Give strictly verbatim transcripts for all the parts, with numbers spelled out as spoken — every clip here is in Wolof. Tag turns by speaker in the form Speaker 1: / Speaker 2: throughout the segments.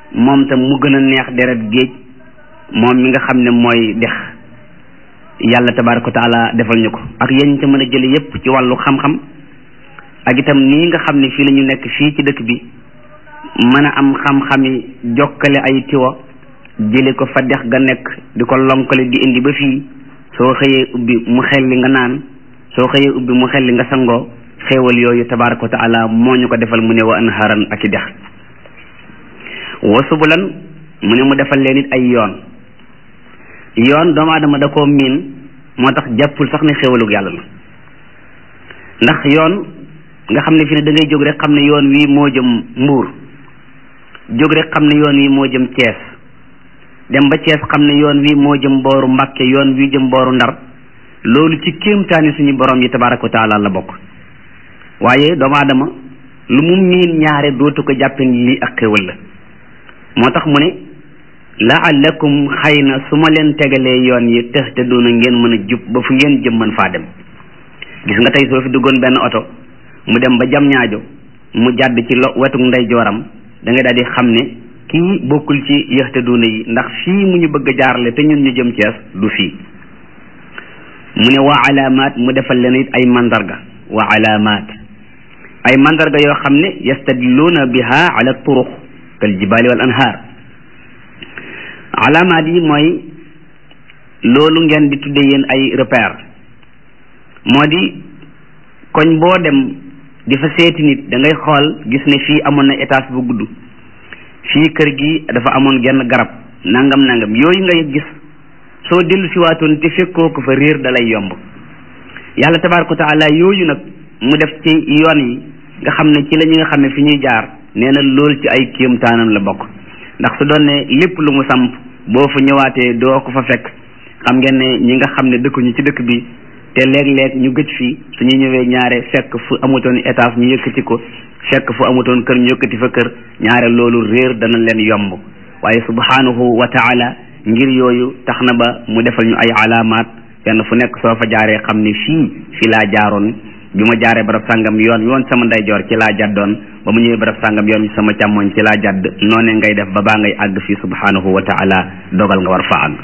Speaker 1: moom tam mu gën a neex deret géej moom mi nga xam ne mooy dex yàlla tabaaraka wa taala defal ñu ko ak yéen ca mën a jële yépp ci wàllu xam-xam ak itam nii nga xam ne fii la ñu nekk fii ci dëkk bi mën a am xam-xami jokkale ay tiwa jële ko fa dex ga nekk di ko lonkale di indi ba fii soo xëyee ubbi mu xel li nga naan soo xëyee ubbi mu xel li nga sangoo xéewal yooyu tabaaraka wa taala moo ñu ko defal mu ne wa anharan ak i dex wa subulan mu ne mu defal leen it ay yoon yoon doomu aadama da koo miin moo tax jàppul sax ne xéewalug yàlla la ndax yoon nga xam ne fi ne da ngay jóg rek xam ne yoon wii moo jëm Mbuur jóg rek xam ne yoon wii moo jëm Cees dem ba Cees xam ne yoon wii moo jëm booru Mbàkke yoon wii jëm booru Ndar loolu ci kéemtaani suñu borom yi tabaaraka wa taala la bokk waaye doomu aadama lu mu miin ñaare dootu ko jàppe lii ak xéwal la moo tax mu ne laallakum xëy na su ma leen tegalee yoon yi tahtaduna ngeen mën a jub ba fu ngeen jëm mën faa dem gis nga tey soo fi duggoon benn oto mu dem ba jam ñaajo mu jàdd ci lo wetuk ndeyjooram da ngay daal di xam ne kii bokkul ci yahtaduna yi ndax fii mu ñu bëgg a jaarale te ñun ñu jëm Cees du fii mu ne wa alaamaat mu defal leen it ay mandarga wa alaamaat ay mandarga yoo xam ne yastadilluuna biha ala turuq kal jibaali wal anhaar alaamaat yi mooy loolu ngeen di tudde yéen ay repère moo di koñ boo dem di fa seeti nit da ngay xool gis ne fii amoon na étage bu gudd fii kër gi dafa amoon genn garab nangam nangam yooyu ngay gis soo dellu si waatoon te fekkoo ko fa réer da lay yomb yàlla tabaaraka wa taala yooyu nag mu def ci yoon yi nga xam ne ci la ñi nga xam ne fi ñuy jaar nee na loolu ci ay kéemtaanam la bokk ndax su doon ne lépp lu mu samp boo fa ñëwaatee doo ko fa fekk xam ngeen ne ñi nga xam ne dëkkuñu ci dëkk bi te léeg-léeg ñu gëj fii suñu ñëwee ñaare fekk fu amutoon étage ñu yëkkati ko fekk fu amutoon kër ñu yëkkati fa kër ñaare loolu réer dana leen yomb waaye subhanahu wa taala ngir yooyu tax na ba mu defal ñu ay alaamaat fenn fu nekk soo fa jaaree xam ne fii fi laa jaaroon bi ma jaaree barab sàngam yoon yoon sama ndeyjoor ci laa jàddoon ba mu ñëwee barab sàngam yoon sama càmmoñ ci laa jàdd noonee ngay def ba baa ngay àgg fii subhanahu wa taala dogal nga war fa àgg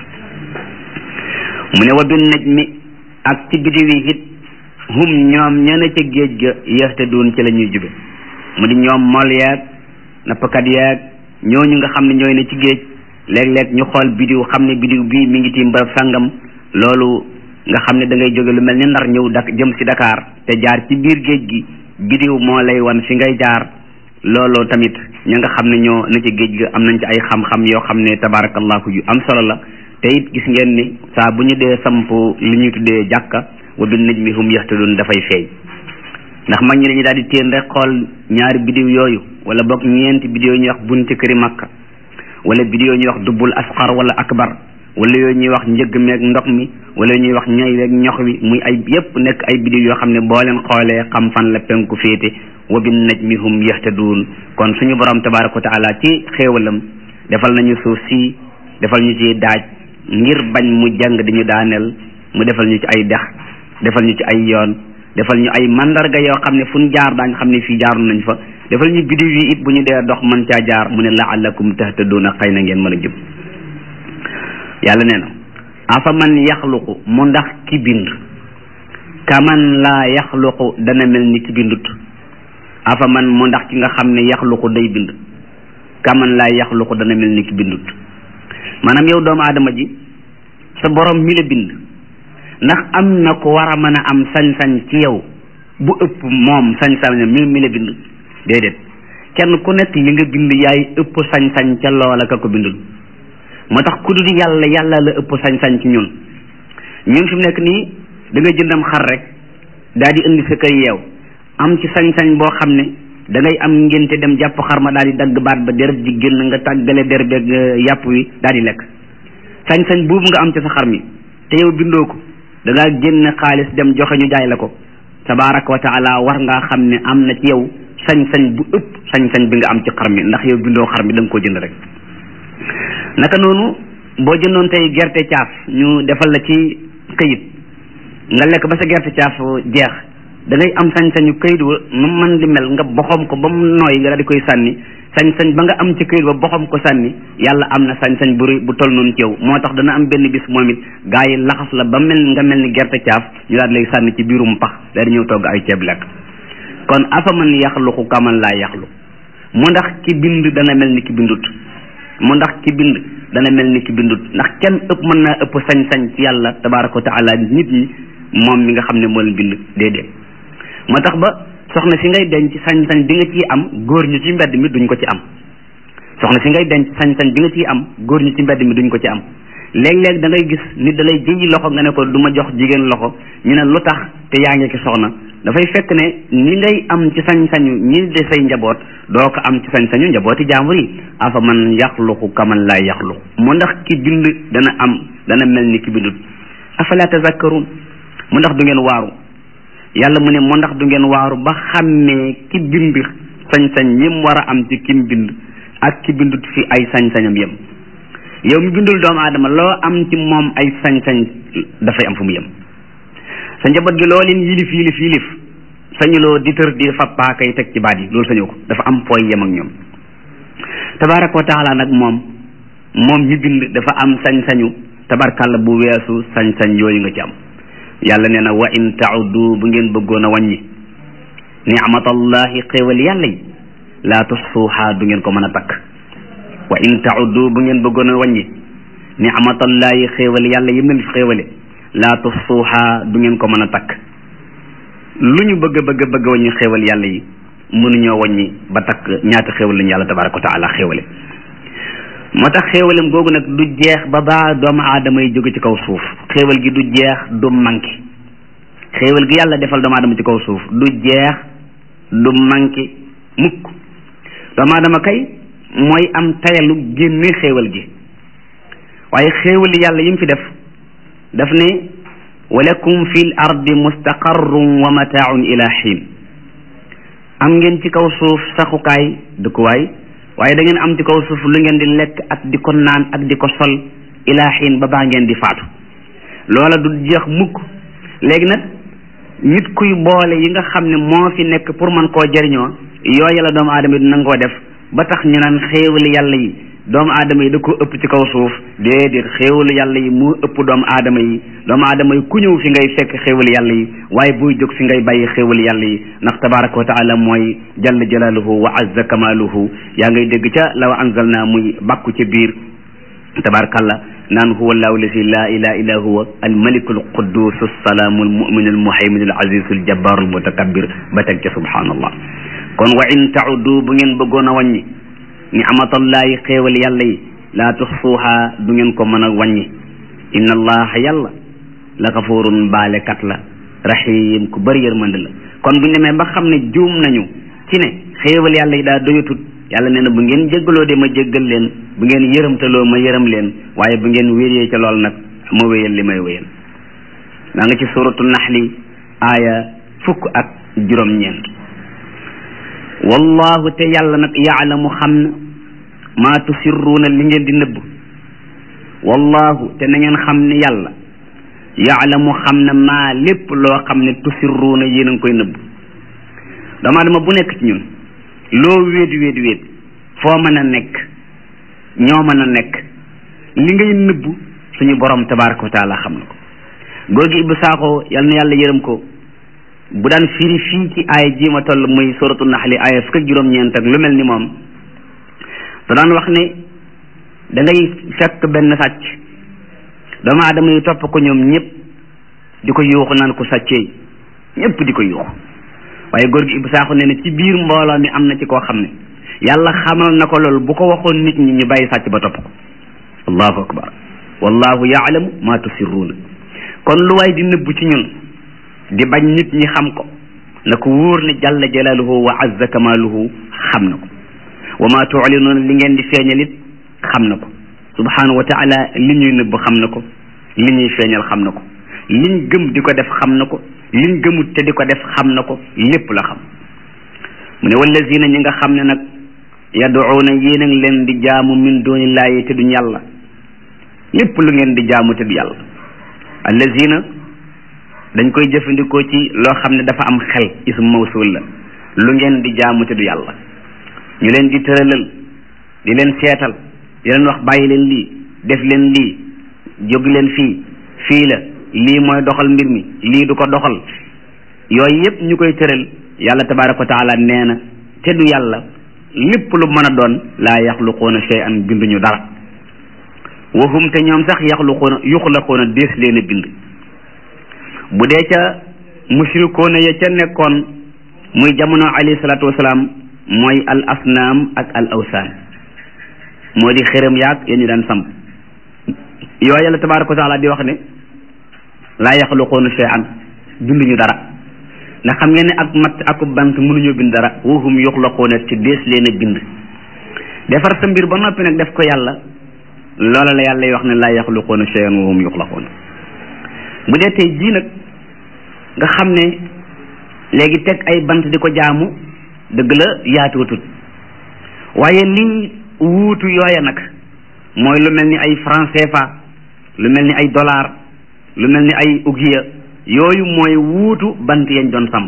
Speaker 1: mu ne wa bin najmi ak ci bidiw yi it hum ñoom ñene ca géej ga yahtaduun ci la ñuy jube mu di ñoom mool yeeg nappkat yeeg ñooñu nga xam ne ñooy ne ci géej léeg-léeg ñu xool bidiw xam ne bidiw bii mi ngi tiim barab sàngam loolu nga xam ne da ngay jóge lu mel ni Ndar ñëw dak jëm si Dakar te jaar ci biir géej gi bidiw moo lay wan fi ngay jaar loolu tamit ña nga xam ne ñoo na ci géej ga am nañ ci ay xam-xam yoo xam ne tabarakallahu yu am solo la te it gis ngeen ni saa bu ñu dee samp li ñuy tuddee jàkka wa bin najmi hum yahtadun dafay feeñ ndax mag ñi dañuy daal di téen rek xool ñaari bidiw yooyu wala boog ñeenti bidiw ñuy wax bunti këri Makka wala bidiw ñuy wax dubbul asqar wala akbar wala yooyu ñuy wax njëgg meeg ndox mi wala ñuy wax ñay weeg ñox wi muy ay yépp nekk ay bidiw yoo xam ne boo leen xoolee xam fan la penku féete wa bin najmi hum yahtadun kon suñu borom tabaraka wa taala ci xéewalam defal nañu suuf si defal ñu ci daaj ngir bañ mu jàng dañu daaneel mu defal ñu ci ay dex defal ñu ci ay yoon defal ñu ay mandarga yoo xam ne fu ñu jaar daañ xam ne fii jaaroon nañ fa defal ñu bidiw yi it bu ñu dee dox mën caa jaar mu ne la'allakum tahtaduna xëy na ngeen mën a jub yàlla nee na afa man yaxluqu mu ndax ki bind kaman laa yaxluqu dana mel ni ki bindut afa man mu ndax ki nga xam ne yaxluqu day bind kaman laa yaxluqu dana mel ni ki bindut maanaam yow doomu aadama ji sa borom mi la bind ndax am na ko war a mën a am sañ-sañ ci yow bu ëpp moom sañ-sañ mi mi la bind déedéet kenn ku nekk li nga bind yaay ëpp sañ-sañ ca loola ka ko bindul moo tax ku dul yàlla yàlla la ëpp sañ-sañ ci ñun ñun fi mu nekk nii da nga jëndam xar rek daal di indi sa kër yeew am ci sañ-sañ boo xam ne da ngay am ngénte dem jàpp xar ma daal di dagg baat ba deret ji génn nga tàggale der beeg yàpp wi daal di lekk sañ-sañ boobu nga am ci sa xar mi te yow bindoo ko da ngaa génn xaalis dem joxe ñu jaay la ko tabaraka wa taala war ngaa xam ne am na ci yow sañ-sañ bu ëpp sañ-sañ bi nga am ci xar mi ndax yow bindoo xar mi da nga koo jënd rek naka noonu boo jëndoon tey gerte caaf ñu defal la ci këyit nga lekk ba sa gerte caaf jeex da ngay am sañ-sañu këyit wa nu man di mel nga boxom ko ba mu nooy nga daal di koy sànni sañ-sañ ba nga am ci këyit ba boxom ko sànni yàlla am na sañ-sañ bu bu toll noonu ci yow moo tax dana am benn bis moom it gaa yi laxas la ba mel nga mel ni gerte caaf ñu daal di lay sànni ci biirum pax daal di ñëw togg ay ceeb lekk kon afaman yaxluqu kaman laa yaxluq mu ndax ki bind dana mel ni ki bindut mu ndax ki bind dana mel ni ki bindut ndax kenn ëpp mën naa ëpp sañ-sañ ci yàlla tabaraka wa taala nit ñi moom mi nga xam ne moo leen bind déedéet moo tax ba soxna si ngay denc sañ-sañ bi nga ciy am góor ñu ci mbedd mi duñ ko ci am soxna si ngay denc sañ-sañ bi nga ciy am góor ñu ci mbedd mi duñ ko ci am léeg-léeg da ngay gis nit da lay jëyi loxo nga ne ko du ma jox jigéen loxo ñu ne lu tax te yaa ngi ki soxna dafay fekk ne ni ngay am ci sañ-sañu ñi de say njaboot doo ko am ci sañ-sañu njabooti jaambur yi afa man yaxluqu kaman laa yaxluq mu ndax ki bind dana am dana mel ni ki bindut afala tazakkarun mu ndax du ngeen waaru yàlla mu ne mu ndax du ngeen waaru ba xàmmee ki bind sañ-sañ yim war a am ci kim bind ak ki bindut fi ay sañ-sañam yem yow mi bindul doomu aadama loo am ci moom ay sañ-sañ dafay am fu mu yem sa njaboot gi loo leen yilif yilif yilif sañuloo di tër di fa paaka yi teg ci baat yi loolu sañu ko dafa am fooy yem ak ñoom tabaraka wa taala nag moom moom mi bind dafa am sañ-sañu tabarkàlla bu weesu sañ-sañ yooyu nga ci am yàlla nee na wa in tauddu bu ngeen bëggoon a wàññi ni'matallahi xéewal yàlla yi laa tuxsuuha du ngeen ko mën a takk wa in tauddu bu ngeen bëggoon a wàññi ni'matallahi xéewal yàlla yi mel xéewale laa tuxsuuha du ngeen ko mën a takk lu ñu bëgg bëgg bëgg wàññi xéewal yàlla yi mënuñoo wàññi ba takk ñaata xéewal lañu yàlla tabaraka wa taala xéewale moo tax xéewalam googu nag du jeex ba baa doomu aadama yi jóge ci kaw suuf xéewal gi du jeex du manqué xéewal gi yàlla defal doomu aadama ci kaw suuf du jeex du manqué mukk doomu aadama kay mooy am tayalu génne xéewal gi waaye xéewal yàlla yi mu fi def daf ne walakum fil ardi mustaqarrun wa mataaun ila xiin am ngeen ci kaw suuf saxukaay dëkkuwaay waaye da ngeen am ci kaw suuf lu ngeen di lekk ak di ko naan ak di ko sol ila xiin ba baa ngeen di faatu loola du jeex mukk léegi nag nit kuy boole yi nga xam ne moo fi nekk pour man koo jëriñoo yooyu la doomu aadama yi dina koo def ba tax ñu naan xéewali yàlla yi doomu aadama yi da ko ëpp ci kaw suuf déedéet xéewalu yàlla yi moo ëpp doomu aadama yi doomu aadama yi ku ñëw fi ngay fekk xéewalu yàlla yi waaye buy jóg fi ngay bàyyi xéewalu yàlla yi ndax tabaraka wa taala mooy jalla jalaaluhu wa azza kamaaluhu yaa ngay dégg ca law anzalna muy bàkku ca biir tabarakallah naan huwa allahu lasi la ilaha illa huwa almaliku alquddus alsalaamu almuminu almuhaymin alazizu aljabbaru almutakabbir ba teg ca subhanallah kon wa in taudu bu ngeen bëggoon a wàññi ni'matallahi xéewal yàlla yi laa tuxsuuha du ngeen ko mën a wàññi inna allaha yàlla la gafurun baalekat la rahim ku bëri yërmande la kon bu ñu demee ba xam ne juum nañu ci ne xéewal yàlla yi daa doyatut yàlla nee na bu ngeen jéggaloo de ma jéggal leen bu ngeen yërëmtaloo ma yërëm leen waaye bu ngeen wéyee ca lool nag ma wéyal li may wéyal maa nga ci suratu naxli aaya fukk ak juróom-ñeent wallahu te yàlla nag yaalamu xam na maa tusirruuna li ngeen di nëbb wallahu te na ngeen xam ne yàlla yaalamu xam na maa lépp loo xam ne tusirruuna yéen a ngi koy nëbb dama dama bu nekk ci ñun loo wéet wéet wéet foo mën a nekk ñoo mën a nekk li ngay nëbb suñu borom tabaraka wa taala xam na ko góor gi Ibou Sakho yal na yàlla yërëm ko bu daan firi fii ci aaya ji ma toll muy suratu naxli aaya fukk ak juróom-ñeent ak lu mel ni moom da daan wax ne da ngay fekk benn sàcc doomu aadama yi topp ko ñoom ñëpp di ko yuuxu naan ko sàccee ñëpp di ko yuuxu waaye góor gi Ibou Sakho nee na ci biir mbooloo mi am na ci koo xam ne yàlla xamal na ko loolu bu ko waxoon nit ñi ñu bàyyi sàcc ba topp ko allahu akbar wallahu yaalamu ma tusirruuna kon lu waay di nëbbu ci ñun di bañ nit ñi xam ko na ko wóor ne jalla jalaaluhu wa azza kamaaluhu xam na ko wa ma tu'linuuna li ngeen di feeñal it xam na ko subhanahu wa taala li ñuy nëbb xam na ko li ñuy feeñal xam na ko liñ gëm di ko def xam na ko liñ gëmut te di ko def xam na ko lépp la xam mu ne wallazina ñi nga xam ne nag yad'uuna yéen a ngi leen di jaamu min dunillahi te duñ yàlla lépp lu ngeen di jaamu te du yàlla allazina dañ koy jëfandikoo ci loo xam ne dafa am xel ismu mawsul la lu ngeen di jaamu te du yàlla ñu leen di tëralal di leen seetal di leen wax bàyyi leen lii def leen lii jóg leen fii fii la lii mooy doxal mbir mi lii du ko doxal yooyu yëpp ñu koy tëral yàlla tabaraka wa taala nee na te du yàlla lépp lu mën a doon laa yaxluquuna shay'an binduñu dara wahum te ñoom sax yaxluquuna yuxlaquuna dees leen a bind bu dee ca mushrikoona ya ca nekkoon muy jamono alayhi salaatu wasalaam mooy al asnaam ak al awsaan moo di xërëm yaag yéen ñu daan samp yooyu yàlla tabaraka wa taala di wax ne laa yaxluquuna shay'an binduñu dara ndax xam ngeen ne ak matt akub bant mënuñu bind dara wahum yuxlaquuna ci dees leen a bind defar sa mbir ba noppi nag def ko yàlla loola la yàlla wax ne laa yaxluquuna shay'an wahum yuxlaquuna bu dee tey jii nag nga xam ne léegi teg ay bant di ko jaamu dëgg la yaatuutut waaye lii wuutu yooya nag mooy lu mel ni ay franc C F A lu mel ni ay dollar lu mel ni ay ugiya yooyu mooy wuutu bant yañ doon samp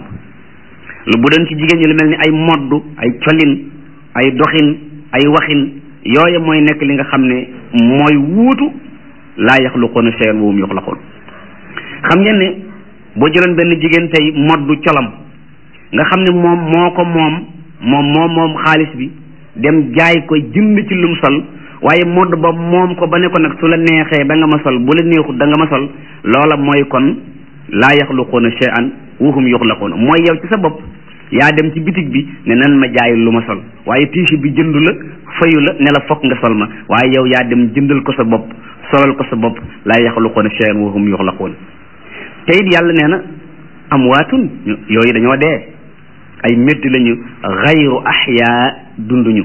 Speaker 1: lu bu doon ci jigéen ñi lu mel ni ay moddu ay colin ay doxin ay waxin yooya mooy nekk li nga xam ne mooy wuutu laa yaxluquuna shay'an wa hum yuxlaquun xam ngeen ne boo jëloon benn jigéen tey moddu colam nga xam ne moom moo ko moom moom moom moom xaalis bi dem jaay ko jënd ci lum sol waaye modd ba moom ko ba ne ko nag su la neexee ba nga ma sol bu la neexut da nga ma sol loola mooy kon laa yaxluquuna shay'an wa hum yuxlaquuna mooy yow ci sa bopp yaa dem ci bitig bi ne nan ma jaay lu ma sol waaye tiisi bi jëndu la fayu la ne la fokk nga sol ma waaye yow yaa dem jëndal ko sa bopp solal ko sa bopp laa yaxluquuna shay'an wa hum yuxlaquuna te it yàlla nee na amwaatun yooyu dañoo dee ay métti lañu xayru ahyaa dunduñu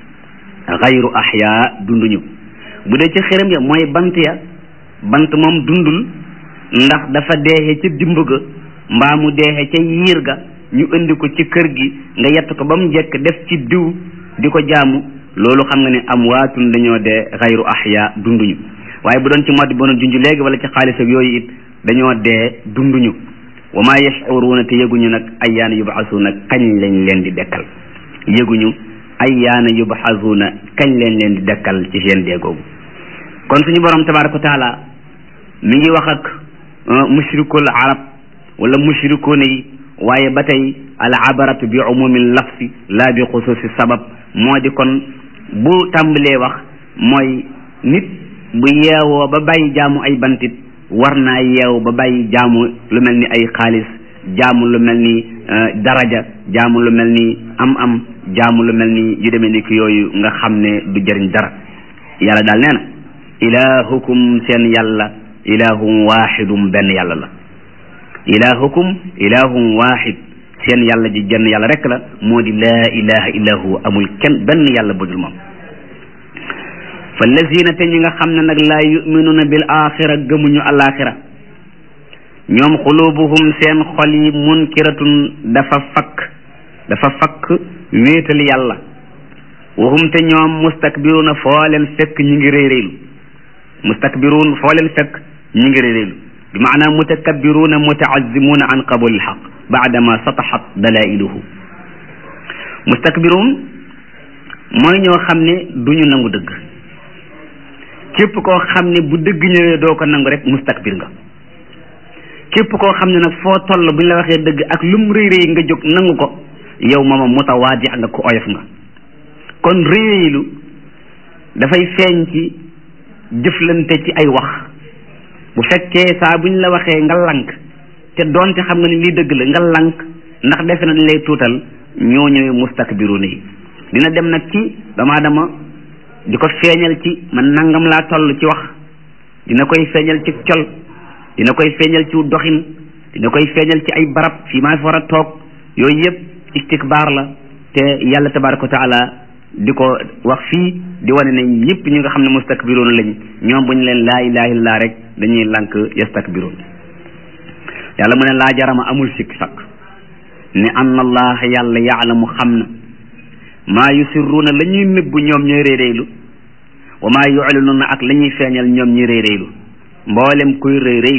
Speaker 1: xayru ahyaa dunduñu bu dee ci xërëm ya mooy bant ya bant moom dundul ndax dafa deexe ca dimb ga mbaa mu deexe ca yiir ga ñu indi ko ci kër gi nga yett ko ba mu jekk def ci diw di ko jaamu loolu xam nga ne amwaatun dañoo dee xayru ahyaa dunduñu waaye bu doon ci modi bono junj léegi wala ci xaalis ak yooyu it dañoo dee dunduñu wa maa yash'uruuna te yëguñu nag ayyaana yub'asuuna kañ lañ leen di dekkal yëguñu ayyaana yub'asuuna kañ lañ leen di dekkal ci seen dee googu kon suñu borom tabaaraka wa taala mi ngi wax ak mushrikul arab wala mushrikuuna yi waaye ba tey al abaratu bi umumil lafsi laa bi xusuusi sabab moo di kon bu tàmbalee wax mooy nit bu yeewoo ba bàyyi jaamu ay bantit war naa yeew ba bàyyi jaamu lu mel ni ay xaalis jaamu lu mel ni daraja jaamu lu mel ni am-am jaamu lu mel ni yu demee ni ki yooyu nga xam ne du jëriñ dara yàlla daal nee na ilaahukum seen yàlla ilaahum waaxidum benn yàlla la ilaahukum ilaahum waaxid seen yàlla ji jenn yàlla rek la moo di laa ilaha illa huwa amul kenn benn yàlla budul moom fa lazina te ñi nga xam ne nag laa yuminuuna bil axira gëmuñu alaxira ñoom xulubuhum seen xol yi munkiratun dafa fakk dafa fakk wéetal yàlla waxum te ñoom mustakbiruuna foo leen fekk ñi ngi réeréelu mustakbiruun foo leen fekk ñi ngi réeréelu bi maanaam mutakabbiruuna mutaazimuuna an qabulil xaq baadama sataxat dalailuhu mustakbiruun mooy ñoo xam ne duñu nangu dëgg képp koo xam ne bu dëgg ñëwee doo ko nangu rek mustakbir nga képp koo xam ne nag foo toll bu ñu la waxee dëgg ak lum rëy rëy nga jóg nangu ko yow mooma mutawaadi nga ko oyof nga kon réylu dafay feeñ ci jëflante ci ay wax bu fekkee saa buñ la waxee nga lank te doonte xam nga ni lii dëgg la nga lank ndax defe na dañ lay tuutal ñoo ñëwee mustakbiruna yi dina dem nag ci dama dama di ko feeñal ci man nangam laa toll ci wax dina koy feeñal ci col dina koy feeñal ci doxin dina koy feeñal ci ay barab fii maa fi war a toog yooyu yëpp istikbaar la te yàlla tabaraka wa taala di ko wax fii di wane ne ñëpp ñi nga xam ne mustakbiroon lañ ñoom bu ñu leen laa ilaha illallah rek dañuy lànk yastakbiroon yàlla mu ne laa jarama amul sikki sakk ne anna allah yàlla yaalamu xam na maa yusirruuna la ñuy nëbbu ñoom ñooy réeréylu wa maa yuclinuuna ak la ñuy feeñal ñoom ñi réeréylu mboolem kuy réeréylu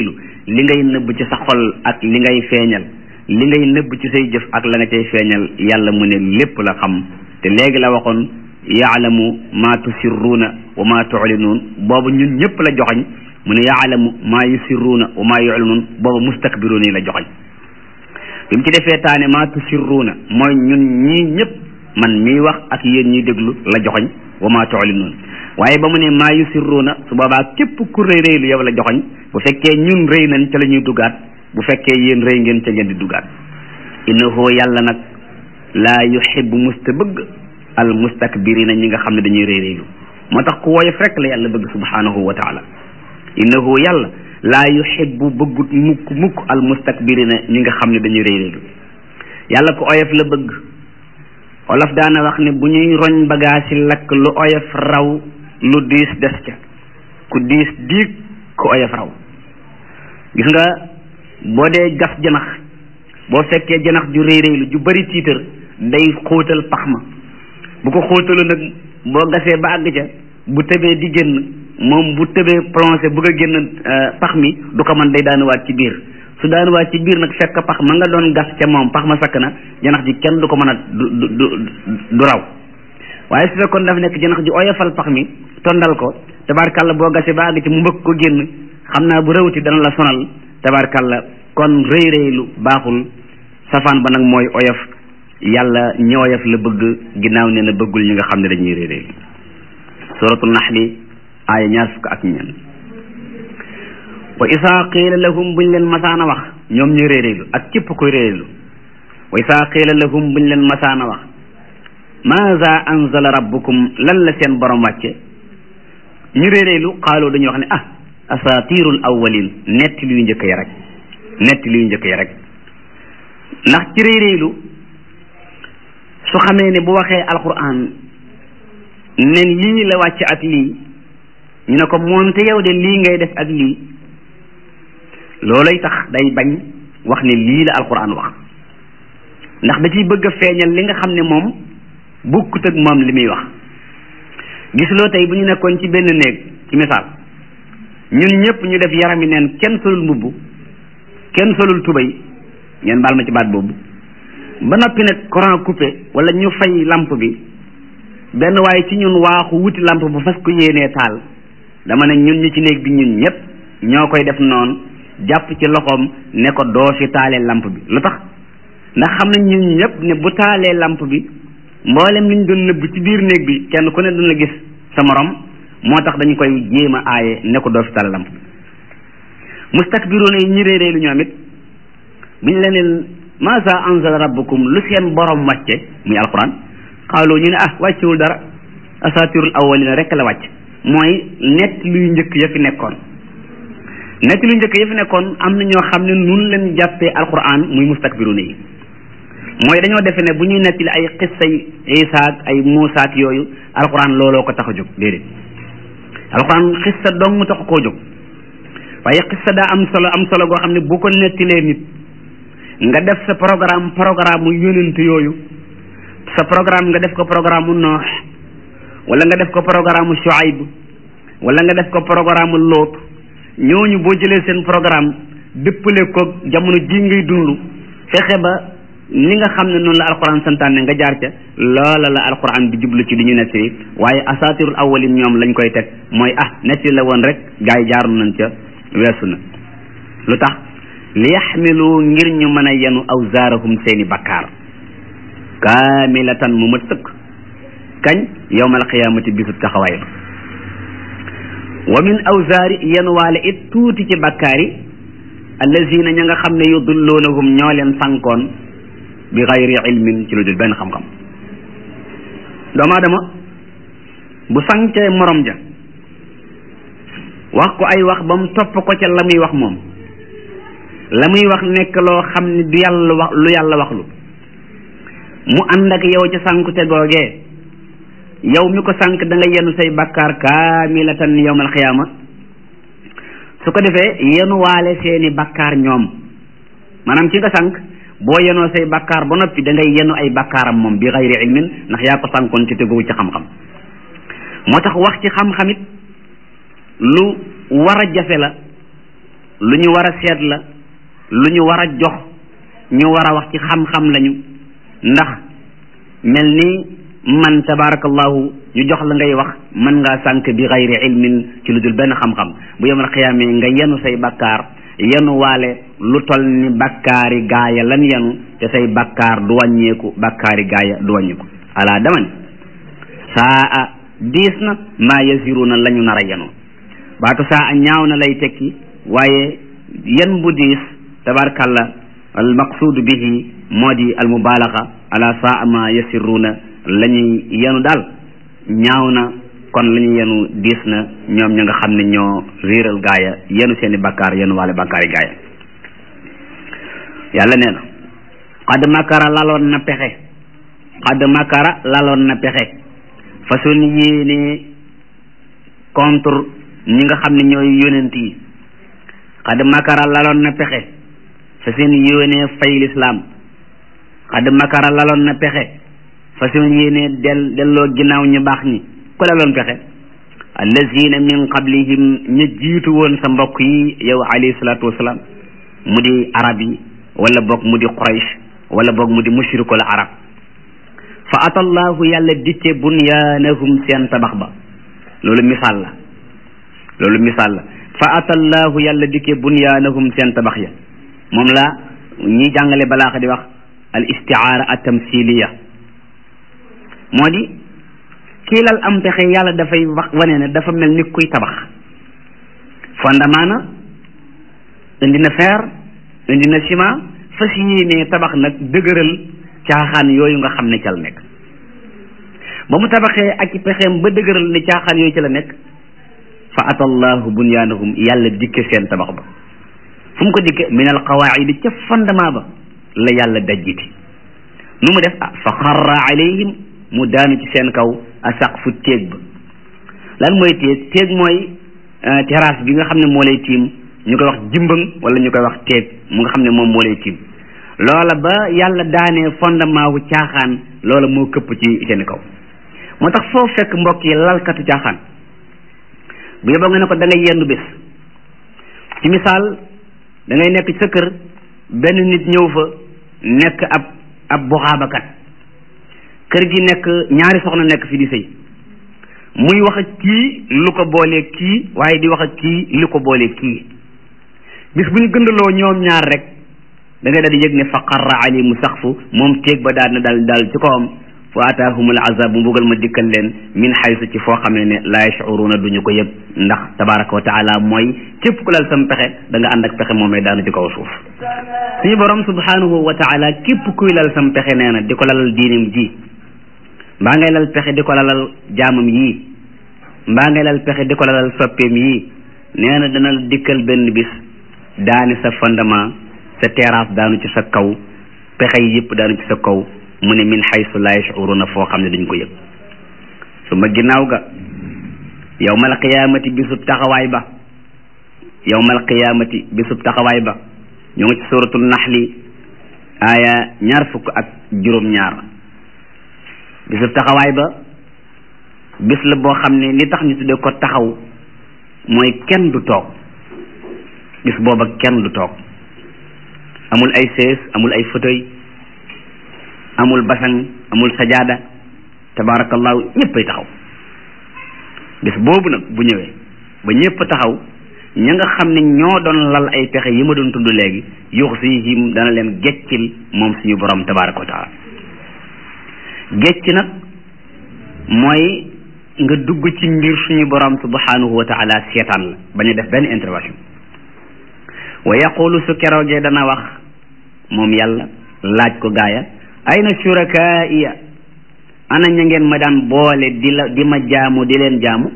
Speaker 1: li ngay nëbb ci sa xol ak li ngay feeñal li ngay nëbb ci say jëf ak la nga cay feeñal yàlla mu ne lépp la xam te léegi la waxoon yaalamu ma tusirruuna wa ma tu'linuun boobu ñun ñëpp la joxoñ mu ne yaalamu ma yusirruuna wa ma yu'linuun boobu mustakbiruun yi la joxoñ bi mu ci defee taane ma tusirruuna mooy ñun ñii ñëpp man miy wax ak yéen ñuy déglu la joxoñ wa ma tu'linuun waaye ba mu ne maa yusirruuna su boobaa képp ku rëy rëylu yow la joxoñ bu fekkee ñun rëy nañ ca la ñuy duggaat bu fekkee yéen rëy ngeen ca ngeen di duggaat innahu yàlla nag laa yuhibbu musta bëgg al mustakbirina ñi nga xam ne dañuy rëy rëylu moo tax ku woyof rek la yàlla bëgg subhanahu wa taala innahu yàlla laa yuhibbu bëggut mukk mukk al mustakbirina ñi nga xam ne dañuy rëy rëylu yàlla ku oyof la bëgg olof daana wax ne bu ñuy roñ bagaasi lakk lu oyof raw lu diis des ca ku diis diig ku oyof raw gis nga boo dee gas janax boo fekkee janax ju rëy rëylu ju bari tiitar day xóotal pax ma bu ko xóotalu nag boo gasee ba àgg ca bu tëbee di génn moom bu tëbee plongé bëgg a génn pax mi du ko mën day daanuwaat ci biir su daanuwaat ci biir nag fekk pax ma nga doon gas ca moom pax ma sakk na janax ji kenn du ko mën a du du du du raw waaye su fekkoon daf nekk janax ji oyofal pax mi tondal ko tabaarkàlla boo gasee ba àgg ci mu mbëgg ko génn xam naa bu rawti dana la sonal tabaarkàlla kon rëy rëylu baaxul safaan ba nag mooy oyof yàlla ñi oyof la bëgg ginnaaw nee na bëggul ñi nga xam ne dañuy rëy rëylu suratul naxli aaya ñaar fukk ak ñeent wa isaa qiila lahum buñ leen masaana wax ñoom ñuy rëy rëylu ak képp koy rëy rëylu wa isaa qiila lahum buñ leen masaana wax maaza anzala rabbukum lan la seen borom wàcce ñu rëy rëylu xaaloo dañuy wax ne ah asatirul awwalin netti luy njëkk ya rek netti luy njëkk ya rek ndax ci rëy rëylu su xamee ne bu waxee alquran ne lii la wàcce ak lii ñu ne ko moonte yow de lii ngay def ak lii loolay tax day bañ wax ne lii la alquran wax ndax da ciy bëgg a feeñal li nga xam ne moom bukkut ak moom li muy wax gisuloo tey bu ñu nekkoon ci benn néeg ci misaal ñun ñëpp ñu def yarami neen kenn solul mbubb kenn solul tubay ngeen baal ma ci baat boobu ba noppi nag courant coupé wala ñu fay lampe bi benn waaye ci ñun waaxu wuti lampe bu fas ko yéenee taal dama ne ñun ñi ci néeg bi ñun ñëpp ñoo koy def noonu jàpp ci loxoom ne ko doo fi taalee lampe bi lu tax ndax xam nañ ñun ñëpp ne bu taalee lampe bi mboolem liñ doon nëbb ci biir néeg bi kenn ku ne dina gis sa morom moo tax dañu koy jéem a aaye ne ko doo fi taalee lampe bi mustakbiruuna yi ñi réeree lu ñoom it biñ leen maasa anzala rabbukum lu seen borom wàcce muy alquran xaaloo ñu ne ah wàccewul dara asatirul awwalina rek la wàcc mooy nett luy njëkk ya fi nekkoon nett luy njëkk ya fi nekkoon am na ñoo xam ne nun leen jàppee alquran muy mustakbiruna yi mooy dañoo defe ne bu ñuy nettali ay xissay Isa ak ay Muusa ak yooyu alquran looloo ko tax a jóg déedéet alquran xissa dong tax koo jóg waaye xissa daa am solo am solo goo xam ne bu ko nettilee nit nga def sa programme programme mu yonent yooyu sa programme nga def ko programme mu Noox wala nga def ko programme mu Shuayb wala nga def ko programme mu Loot ñooñu boo jëlee seen programme dëppale ko jamono ji ngay dund fexe ba ni nga xam ne noonu la alquran santaane nga jaar ca loola la alquran di jublu ci di ñu nettali waaye asatirul awwalin ñoom lañ koy teg mooy ah nettali la woon rek gaa yi jaaru nañ ca weesu na lu tax li yaxmilu ngir ñu mën a yenu awzaarahum seeni bakkaar kaamilatan mu mat sëkk kañ yawmal qiyaamati bisub taxawaay wa min awzaari yenuwaale it tuuti ci bakkaar yi allazina ña nga xam ne yudulloonahum ñoo leen sànkoon bi xayri ilmin ci lu dul benn xam-xam doomu aadama bu sànkee morom ja wax ko ay wax ba mu topp ko ca la muy wax moom la muy wax nekk loo xam ne du yàlla wax lu yàlla waxlu mu ànd ak yow ca sànkute googee yow mi ko sànk da nga yenu say bakkaar kaamilatan yawmal xiyaama su ko defee yenu waale seeni bakkaar ñoom maanaam ci nga sànk boo yenoo say bakkaar ba noppi da ngay yenu ay bakkaaram moom bi xayri ilmin ndax yaa ko sànkoon ci teguwu ci xam-xam moo tax wax ci xam-xamit lu war a jafe la lu ñu war a seet la lu ñu war a jox ñu war a wax ci xam-xam lañu ndax mel ni man tabarakallahu ñu jox la ngay wax mën ngaa sànk bi gayri ilmin ci lu dul benn xam-xam bu yemal xiyaamee nga yenu say bakkaar yenu waale lu tol ni bakkaari gaaya lan yenu te say bakkaar du wàññeeku bakkaari gaaya du wàññeeku ala dama ni saa a diis na maa yasiruna la ñu nar a yenu baatu saa a ñaaw na lay tekki waaye yen bu diis tabarakallah al maqsuud bihi moo di al mubalaga ala saa ma yasiruna la ñuy yenu daal ñaaw na kon la ñuy yenu diis na ñoom ña nga xam ne ñoo réeral gaaya yenu seeni bakkaar yenu waale bakkaari gaaya yàlla nee na xad makara laloon na pexe xad makara laloon na pexe façon yéene contre ñi nga xam ne ñooy yonent yi xad makara laloon na pexe fa seen yéene fay lislaam xad makara laloon na pexe fa seen yéene del delloo ginnaaw ñu baax ñi ku laloon pexe allazina min qablihim ñu jiitu woon sa mbokk yi yow alayhi salaatu wasalaam mu di arab yi wala boog mu di quraysh wala boog mu di mushrikul arab fa atallahu yàlla dikke bunyaanahum seen tabax ba loolu misaal la loolu misaal la fa atallahu yàlla dikke bunyaanahum seen tabax ya moom la ñi jàngale balaaxa di wax al istiaara at tamsiliya moo di kii lal am pexe yàlla dafay wax wane ne dafa mel ni kuy tabax fondement na indi na fer indi na ciment fas yéene tabax nag dëgëral caaxaan yooyu nga xam ne ca la nekk ba mu tabaxee ak ci pexeem ba dëgëral ne caaxaan yooyu ca la nekk fa atallahu bunyaanahum yàlla dikke seen tabax ba fu mu ko dikke min al qawaidi ca fondement ba la yàlla dajjiti nu mu def ah fa xarra alayhim mu daanu ci seen kaw asaqfu téeg ba lan mooy téeg téeg mooy terrasse bi nga xam ne moo lay tiim ñu koy wax jimbang wala ñu koy wax téeg mu nga xam ne moom moo lay tiim loola ba yàlla daanee fondement wu caaxaan loola moo këpp ci seen kaw moo tax foo fekk mbokk yi lalkatu caaxaan bu yeboo nga ne ko da ngay yendu bés ci misaal da ngay nekk ci sa kër benn nit ñëw fa nekk ab ab buxaabakat kër gi nekk ñaari soxna nekk fi di sëy muy wax ak kii lu ko boolee kii waaye di wax ak kii li ko boolee kii bis bu ñu gëndaloo ñoom ñaar rek da ngay daal di yëg ne fa qarra alimu saxfu moom téeg ba daal na daal daal ci kawam fa ataahumul azab bu mbugal ma dikkal leen min xaysu ci foo xam ne ne laa yashuruna duñu ko yëg ndax tabaraka wa taala mooy képp ku lal sam pexe da nga ànd ak pexe moomee daanu ci kaw suuf suñu borom subhanahu wa taala képp kuy lal sam pexe nee na di ko lalal diinim ji mbaa ngay lal pexe di ko lalal jaamam yii mbaa ngay lal pexe di ko lalal soppeem yii nee na dana dikkal benn bis daani sa fondement sa terrasse daanu ci sa kaw pexe yi yëpp daanu ci sa kaw mu ne min xaysu laa yashuruna foo xam ne dañ ko yëg su ma ginnaaw ga yawmal qiyaamati bisub taxawaay ba yawmal qiyaamati bisub taxawaay ba ñoo ngi ci suratul naxli aaya ñaar fukk ak juróom-ñaar bisub taxawaay ba bis la boo xam ne li tax ñu tuddee ko taxaw mooy kenn du toog bis booba kenn du toog amul ay sees amul ay fauteuil amul basang amul sajaada tabarakallahu ñëppay taxaw bis boobu nag bu ñëwee ba ñëpp taxaw ña nga xam ne ñoo doon lal ay pexe yi ma doon tudd léegi yuxsihim dana leen geccil moom suñu borom tabaraka wa taala gecc nag mooy nga dugg ci mbir suñu borom subhanahu wa taala seetaan la bañ a def benn intervention wa yaqulu su keroogee dana wax moom yàlla laaj ko gaaya ayna shurakaaiya ana ña ngeen ma daan boole di la di ma jaamu di leen jaamu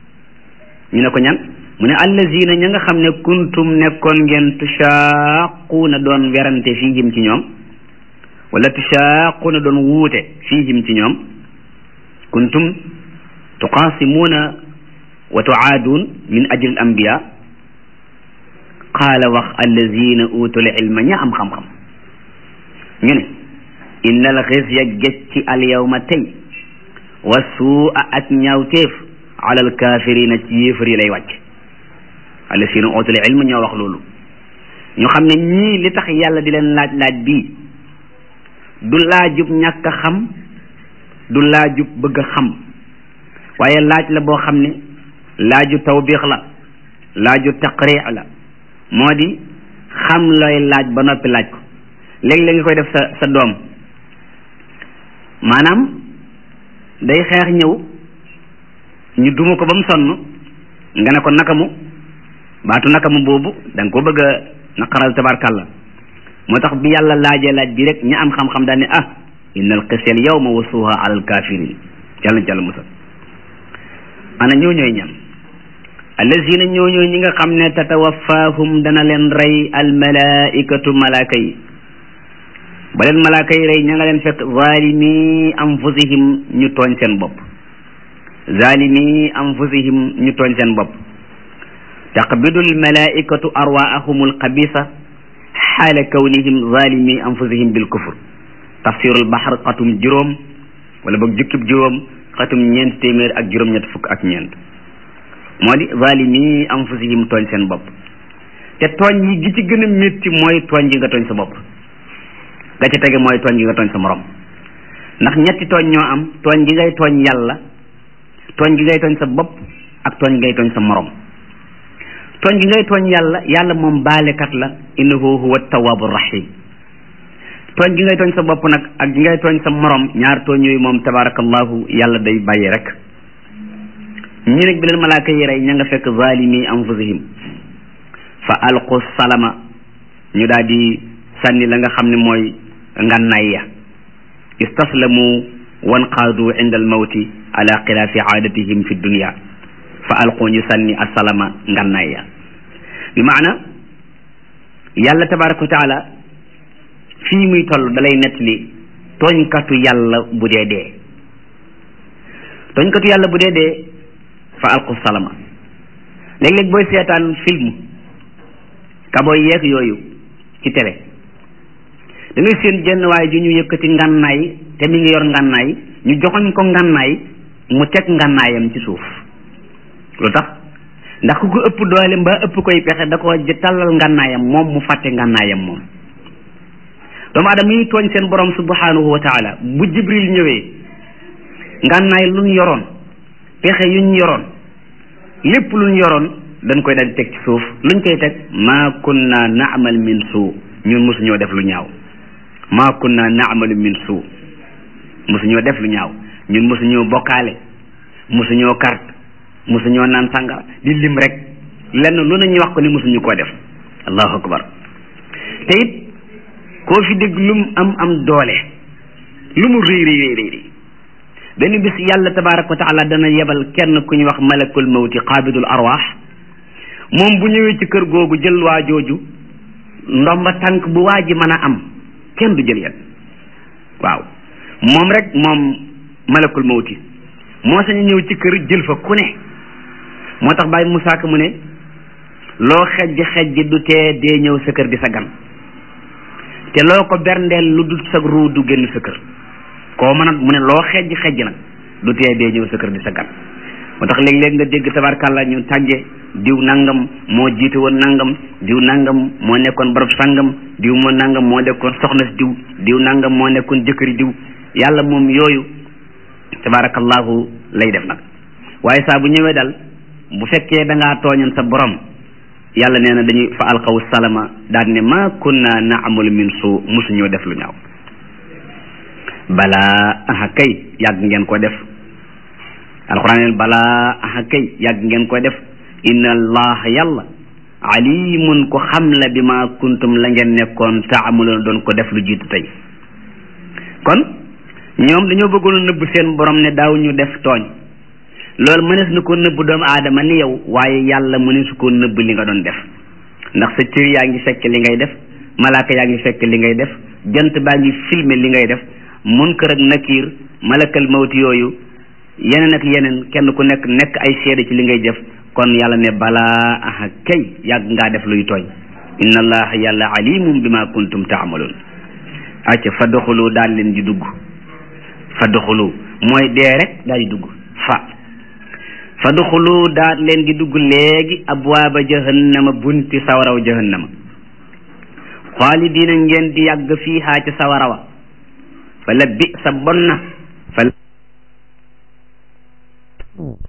Speaker 1: ñu ne ko ñan mu ne allazina ña nga xam ne kuntum nekkoon ngeen tushaaquuna doon werante fiihim ci ñoom wala tushaaquuna doon wuute fiihim ci ñoom kuntum tuqaasimuuna wa tuaaduun min ajli al anbiya qaala wax allazina utul ilma ña am xam-xam ñu ne inna al xisya gécci al yawma tey wa suua ak ñaawteef ala al kaafirina ci yéefar yi lay wàcc allasina utul ilm ñoo wax loolu ñu xam ne ñii li tax yàlla di leen laaj laaj bii du laajub ñàkk a xam du laajub bëgg a xam waaye laaj la boo xam ne laaju tawbiix la laaju taqriix la moo di xam looy laaj ba noppi laaj ko léeg-léeg nga koy def sa sa doom maanaam day xeex ñëw ñu duma ko ba mu sonn nga ne ko nakamu baatu nakamu boobu da nga ko bëgg a naqaral tabarkàlla moo tax bi yàlla laajee laaj bi rek ñi am xam-xam daal ne ah innal qisal yawma wasuha alal kafirin yàlla na jàll musal ana ñoo ñooy ñan allazina ñoo ñooy ñi nga xam ne tatawaffahum dana leen rey al malaikatu malaaka yi ba leen malaaka yi rey ña nga leen fekk zalimi anfusihim ñu tooñ seen bopp zalimi anfusihim ñu tooñ seen bopp taqbidu al malaikatu arwaahum al xabisa xaala kawnihim zalimi anfusihim bil kufr tafsirul bahr xatum juróom wala boog jukkib juróom xatum ñeent téeméer ak juróom-ñett fukk ak ñeent moo di zalimi anfusihim tooñ seen bopp te tooñ yi gi ci gën a métti mooy tooñ gi nga tooñ sa bopp ga ci tege mooy tooñ gi nga tooñ sa morom ndax ñetti tooñ ñoo am tooñ gi ngay tooñ yàlla tooñ gi ngay tooñ sa bopp ak tooñ gi ngay tooñ sa morom tooñ gi ngay tooñ yàlla yàlla moom baalekat la innahu huwa tawwabu rahim tooñ gi ngay tooñ sa bopp nag ak gi ngay tooñ sa morom ñaar tooñ yooyu moom tabarakallahu yàlla day bàyyi rek ñi nag bi leen malaaka yi rey ña nga fekk zalimi anfusihim fa alqu salama ñu daal di sànni la nga xam ne mooy ngànnaay ya istaslamu wanqaadu inda almawti ala xilaafi aadatihim fi dunia fa alqu ñu sànni assalama ngànnaay ya bi maana yàlla tabaraka wa taala fii muy toll dalay nettali tooñkatu yàlla bu dee dee tooñkatu yàlla bu dee dee fa alqu salama léeg-léeg booy seetaan film kabooy yeeg yooyu ci télé da ngay seen jenn waaye ju ñu yëkkati ngànnaay te mi ngi yor ngànnaay ñu joxoñ ko ngànnaay mu teg ngànnaayam ci suuf lu tax ndax ku ko ëpp doole mbaa ëpp koy pexe da ko tàllal ngànnaayam moom mu fàtte ngànnaayam moom doomu aadama yi tooñ seen borom subhanahu wa taala bu jibril ñëwee ngànnaay luñ yoroon pexe yuñ yoroon lépp luñ yoroon dañ koy daal di teg ci suuf luñ koy teg maa kunna naamal min suu ñun mosuñoo def lu ñaaw maa kunna naamalu min suu mosuñoo def lu ñaaw ñun mosuñoo bokkaale mosuñoo carte mosuñoo naan sàngara di lim rek lenn lu nañuy wax ko ni mosuñu koo def allahu akbar te it koo fi dégg lu mu am am doole lu mu rëy rëy rëy rëy benn bis yàlla tabaraka wa taala dana yebal kenn ku ñuy wax malakul mawti qaabidul arwaax moom bu ñëwee ci kër googu jël waa jooju ndomba tànk bu waa ji mën a am kenn du jël yet waaw moom rek moom malakul mawti moo sañu ñëw ci kër jël fa ku ne moo tax Baay Musaa Ka mu ne loo xejj xejj du tee dee ñëw sa kër di sa gan te loo ko berndeel lu dul sa ruu du génn sa kër koo mën a mu ne loo xejj xejj nag du tee dee ñëw sa kër di sa gan moo tax léeg-léeg nga dégg tabarkàlla ñu tàgge diw nangam moo jiite woon nangam diw nangam moo nekkoon barab sangam diw moo nangam moo nekkoon soxna si diw diw nangam moo nekkoon jëkkëri diw yàlla moom yooyu tabarakallahu lay def nag waaye saa bu ñëwee dal bu fekkee da ngaa tooñoon sa borom yàlla nee na dañuy fa alqaw salama daal ne ma kunna naamalu min suu musuñoo def lu ñaaw balaa aha kay yàgg ngeen ko def alquran leen balaa aha kay yàgg ngeen ko def inna allah yàlla alimun ko xam la bi ma kuntum la ngeen nekkoon taamaloon doon ko def lu jiitu tey kon ñoom dañoo bëggoon nëbb seen borom ne daaw ñu def tooñ loolu mënees na ko nëbb doomu aadama ni yow waaye yàlla mënees ko nëbb li nga doon def ndax sa cër yaa ngi fekk li ngay def malaaka yaa ngi fekk li ngay def jant baa ngi filmé li ngay def munkar ak nakiir malakal mawti yooyu yeneen ak yeneen kenn ku nekk nekk ay seede ci li ngay def kon yàlla ne balaa aha kay yàgg ngaa def luy tooñ inna allaha yàlla alimum bima kuntum taamaloon acca fa doxulu daal leen di dugg fa doxulu mooy dee rek daal di dugg fa fadxulu daat leen di dugg léegi abwaaba jahannama bunti sawaraw jahannama xaalidina ngeen di yàgg fiihaa ci sawarawa fa la bi sa bon na fa